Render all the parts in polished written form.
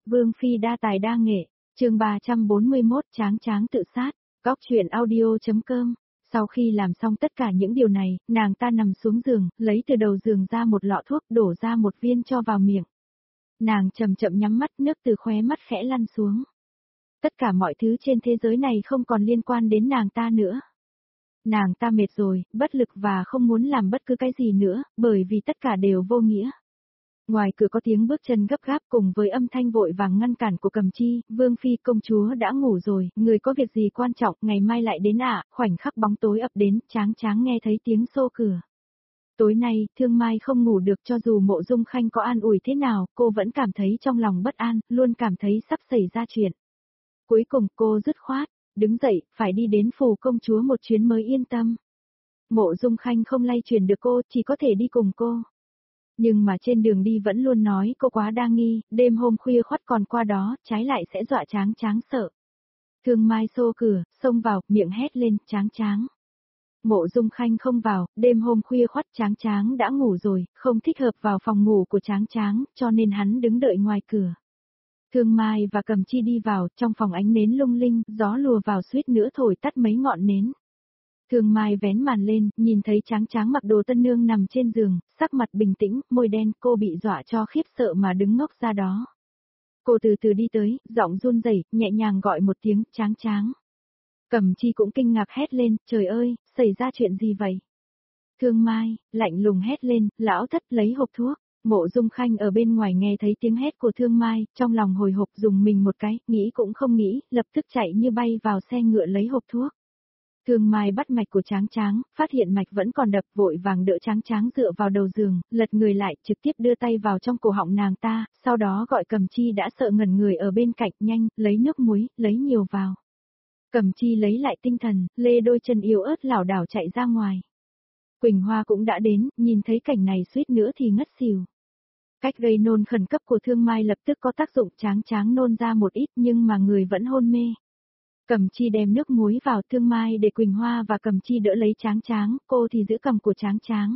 Vương Phi đa tài đa nghệ, chương 341 Tráng Tráng tự sát, góc chuyện audio.com. Sau khi làm xong tất cả những điều này, nàng ta nằm xuống giường, lấy từ đầu giường ra một lọ thuốc, đổ ra một viên cho vào miệng. Nàng chậm chậm nhắm mắt, nước từ khóe mắt khẽ lăn xuống. Tất cả mọi thứ trên thế giới này không còn liên quan đến nàng ta nữa. Nàng ta mệt rồi, bất lực và không muốn làm bất cứ cái gì nữa, bởi vì tất cả đều vô nghĩa. Ngoài cửa có tiếng bước chân gấp gáp cùng với âm thanh vội vàng ngăn cản của Cầm Chi, Vương Phi công chúa đã ngủ rồi, người có việc gì quan trọng, ngày mai lại đến ạ, khoảnh khắc bóng tối ập đến, Tráng Tráng nghe thấy tiếng xô cửa. Tối nay, Thương Mai không ngủ được cho dù Mộ Dung Khanh có an ủi thế nào, cô vẫn cảm thấy trong lòng bất an, luôn cảm thấy sắp xảy ra chuyện. Cuối cùng cô dứt khoát, đứng dậy, phải đi đến phủ công chúa một chuyến mới yên tâm. Mộ Dung Khanh không lay chuyển được cô, chỉ có thể đi cùng cô. Nhưng mà trên đường đi vẫn luôn nói cô quá đa nghi, đêm hôm khuya khoắt còn qua đó, trái lại sẽ dọa Tráng Tráng sợ. Thương Mai xô cửa, xông vào, miệng hét lên, Tráng Tráng. Mộ Dung Khanh không vào, đêm hôm khuya khoắt Tráng Tráng đã ngủ rồi, không thích hợp vào phòng ngủ của Tráng Tráng, cho nên hắn đứng đợi ngoài cửa. Thương Mai và Cầm Chi đi vào, trong phòng ánh nến lung linh, gió lùa vào suýt nữa thổi tắt mấy ngọn nến. Thương Mai vén màn lên, nhìn thấy Tráng Tráng mặc đồ tân nương nằm trên giường, sắc mặt bình tĩnh, môi đen, cô bị dọa cho khiếp sợ mà đứng ngốc ra đó. Cô từ từ đi tới, giọng run rẩy, nhẹ nhàng gọi một tiếng, Tráng Tráng. Cầm Chi cũng kinh ngạc hét lên, trời ơi, xảy ra chuyện gì vậy? Thương Mai, lạnh lùng hét lên, lão thất lấy hộp thuốc. Mộ Dung Khanh ở bên ngoài nghe thấy tiếng hét của Thương Mai, trong lòng hồi hộp dùng mình một cái, nghĩ cũng không nghĩ, lập tức chạy như bay vào xe ngựa lấy hộp thuốc. Thương Mai bắt mạch của Tráng Tráng, phát hiện mạch vẫn còn đập, vội vàng đỡ Tráng Tráng dựa vào đầu giường, lật người lại, trực tiếp đưa tay vào trong cổ họng nàng ta, sau đó gọi Cầm Chi đã sợ ngẩn người ở bên cạnh, nhanh, lấy nước muối, lấy nhiều vào. Cầm Chi lấy lại tinh thần, lê đôi chân yếu ớt lảo đảo chạy ra ngoài. Quỳnh Hoa cũng đã đến, nhìn thấy cảnh này suýt nữa thì ngất xỉu. Cách gây nôn khẩn cấp của Thương Mai lập tức có tác dụng, Tráng Tráng nôn ra một ít nhưng mà người vẫn hôn mê. Cầm Chi đem nước muối vào, Thương Mai để Quỳnh Hoa và Cầm Chi đỡ lấy Tráng Tráng, cô thì giữ cầm của Tráng Tráng.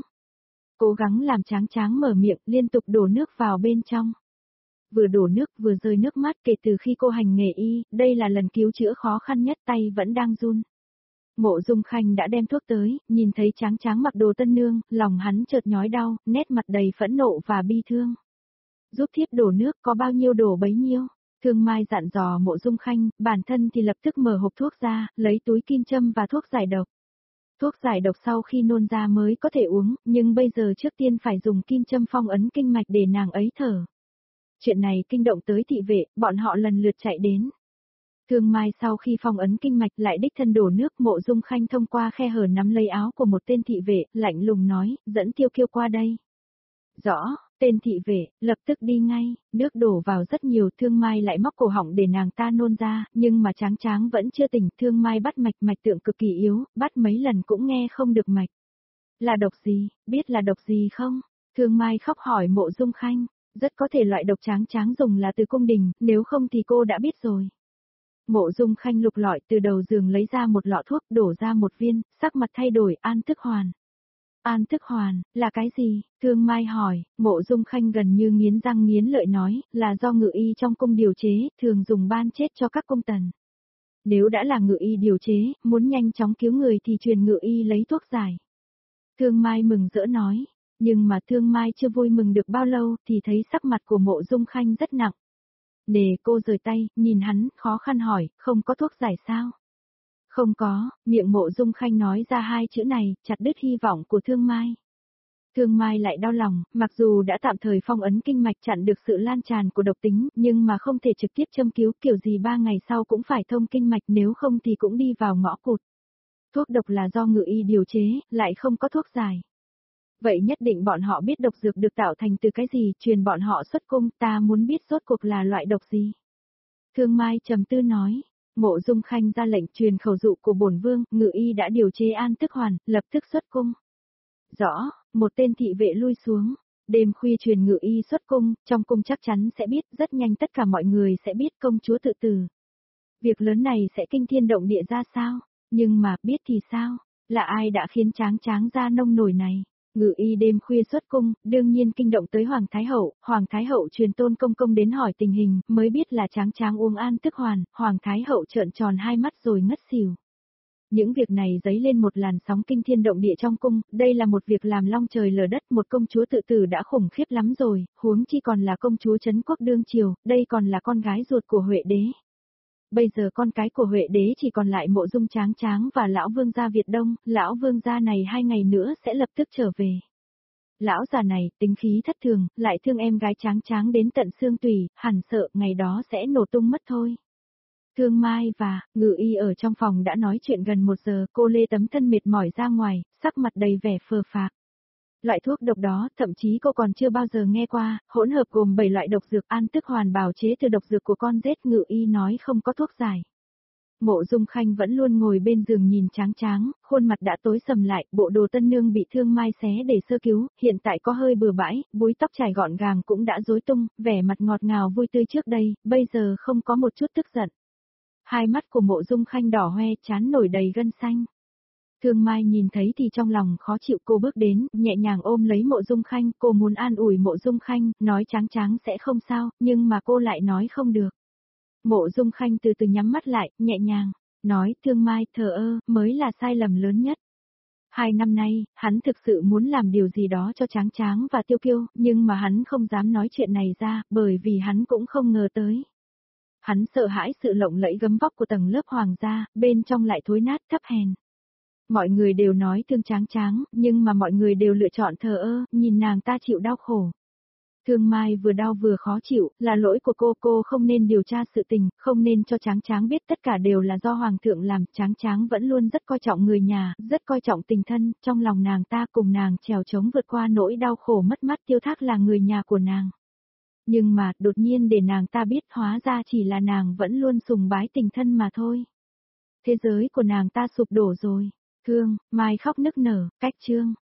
Cố gắng làm Tráng Tráng mở miệng, liên tục đổ nước vào bên trong. Vừa đổ nước vừa rơi nước mắt, kể từ khi cô hành nghề y, đây là lần cứu chữa khó khăn nhất, tay vẫn đang run. Mộ Dung Khanh đã đem thuốc tới, nhìn thấy Tráng Tráng mặc đồ tân nương, lòng hắn chợt nhói đau, nét mặt đầy phẫn nộ và bi thương. Giúp thiếp đổ nước, có bao nhiêu đổ bấy nhiêu. Thương Mai dặn dò Mộ Dung Khanh, bản thân thì lập tức mở hộp thuốc ra, lấy túi kim châm và thuốc giải độc. Thuốc giải độc sau khi nôn ra mới có thể uống, nhưng bây giờ trước tiên phải dùng kim châm phong ấn kinh mạch để nàng ấy thở. Chuyện này kinh động tới thị vệ, bọn họ lần lượt chạy đến. Thương Mai sau khi phong ấn kinh mạch lại đích thân đổ nước, Mộ Dung Khanh thông qua khe hở nắm lấy áo của một tên thị vệ, lạnh lùng nói, dẫn Tiêu Kiêu qua đây. Rõ, tên thị vệ, lập tức đi ngay, nước đổ vào rất nhiều, Thương Mai lại móc cổ họng để nàng ta nôn ra, nhưng mà Tráng Tráng vẫn chưa tỉnh, Thương Mai bắt mạch, mạch tượng cực kỳ yếu, bắt mấy lần cũng nghe không được mạch. Là độc gì, biết là độc gì không? Thương Mai khóc hỏi Mộ Dung Khanh, rất có thể loại độc Tráng Tráng dùng là từ cung đình, nếu không thì cô đã biết rồi. Mộ Dung Khanh lục lọi từ đầu giường lấy ra một lọ thuốc, đổ ra một viên, sắc mặt thay đổi, An Thức Hoàn. An Thức Hoàn, là cái gì? Thương Mai hỏi, Mộ Dung Khanh gần như nghiến răng nghiến lợi nói, là do ngự y trong cung điều chế, thường dùng ban chết cho các cung tần. Nếu đã là ngự y điều chế, muốn nhanh chóng cứu người thì truyền ngự y lấy thuốc giải. Thương Mai mừng rỡ nói, nhưng mà Thương Mai chưa vui mừng được bao lâu thì thấy sắc mặt của Mộ Dung Khanh rất nặng. Nề cô rời tay, nhìn hắn, khó khăn hỏi, không có thuốc giải sao? Không có, miệng Mộ Dung Khanh nói ra hai chữ này, chặt đứt hy vọng của Thương Mai. Thương Mai lại đau lòng, mặc dù đã tạm thời phong ấn kinh mạch chặn được sự lan tràn của độc tính, nhưng mà không thể trực tiếp châm cứu, kiểu gì 3 ngày sau cũng phải thông kinh mạch, nếu không thì cũng đi vào ngõ cụt. Thuốc độc là do ngự y điều chế, lại không có thuốc giải. Vậy nhất định bọn họ biết độc dược được tạo thành từ cái gì, truyền bọn họ xuất cung, ta muốn biết rốt cuộc là loại độc gì. Thương Mai trầm tư nói, Mộ Dung Khanh ra lệnh truyền khẩu dụ của bổn vương, ngự y đã điều chế An Thức Hoàn, lập tức xuất cung. Rõ, một tên thị vệ lui xuống, đêm khuya truyền ngự y xuất cung, trong cung chắc chắn sẽ biết, rất nhanh tất cả mọi người sẽ biết công chúa tự tử. Việc lớn này sẽ kinh thiên động địa ra sao, nhưng mà biết thì sao, là ai đã khiến Tráng Tráng ra nông nổi này. Ngự y đêm khuya xuất cung, đương nhiên kinh động tới Hoàng Thái Hậu truyền Tôn Công Công đến hỏi tình hình, mới biết là Tráng Tráng uống an tức hoàn, Hoàng Thái Hậu trợn tròn hai mắt rồi ngất xỉu. Những việc này dấy lên một làn sóng kinh thiên động địa trong cung, đây là một việc làm long trời lở đất, một công chúa tự tử đã khủng khiếp lắm rồi, huống chi còn là công chúa Trấn Quốc đương triều, đây còn là con gái ruột của Huệ đế. Bây giờ con cái của Huệ đế chỉ còn lại Mộ Dung Tráng Tráng và lão vương gia Việt Đông, lão vương gia này 2 ngày nữa sẽ lập tức trở về. Lão già này, tính khí thất thường, lại thương em gái Tráng Tráng đến tận xương tủy, hẳn sợ ngày đó sẽ nổ tung mất thôi. Thương Mai và Ngự Y ở trong phòng đã nói chuyện gần 1 giờ, cô lê tấm thân mệt mỏi ra ngoài, sắc mặt đầy vẻ phờ phạc. Loại thuốc độc đó, thậm chí cô còn chưa bao giờ nghe qua, hỗn hợp gồm 7 loại độc dược an tức hoàn bào chế từ độc dược của con rết. Ngự Y nói không có thuốc giải. Mộ Dung Khanh vẫn luôn ngồi bên giường nhìn Tráng Tráng, khuôn mặt đã tối sầm lại, bộ đồ tân nương bị Thương Mai xé để sơ cứu, hiện tại có hơi bừa bãi, búi tóc trải gọn gàng cũng đã rối tung, vẻ mặt ngọt ngào vui tươi trước đây, bây giờ không có một chút tức giận. Hai mắt của Mộ Dung Khanh đỏ hoe, trán nổi đầy gân xanh. Thương Mai nhìn thấy thì trong lòng khó chịu, cô bước đến, nhẹ nhàng ôm lấy Mộ Dung Khanh, cô muốn an ủi Mộ Dung Khanh, nói Tráng Tráng sẽ không sao, nhưng mà cô lại nói không được. Mộ Dung Khanh từ từ nhắm mắt lại, nhẹ nhàng, nói Thương Mai thờ ơ, mới là sai lầm lớn nhất. 2 năm nay, hắn thực sự muốn làm điều gì đó cho Tráng Tráng và Tiêu Kiêu, nhưng mà hắn không dám nói chuyện này ra, bởi vì hắn cũng không ngờ tới. Hắn sợ hãi sự lộng lẫy gấm vóc của tầng lớp hoàng gia, bên trong lại thối nát thấp hèn. Mọi người đều nói thương Tráng Tráng, nhưng mà mọi người đều lựa chọn thờ ơ, nhìn nàng ta chịu đau khổ. Thương Mai vừa đau vừa khó chịu, là lỗi của cô không nên điều tra sự tình, không nên cho Tráng Tráng biết tất cả đều là do Hoàng thượng làm. Tráng Tráng vẫn luôn rất coi trọng người nhà, rất coi trọng tình thân, trong lòng nàng ta cùng nàng trèo chống vượt qua nỗi đau khổ mất mát tiêu thác là người nhà của nàng. Nhưng mà, đột nhiên để nàng ta biết hóa ra chỉ là nàng vẫn luôn sùng bái tình thân mà thôi. Thế giới của nàng ta sụp đổ rồi. Thương, Mai khóc nức nở, cách chương.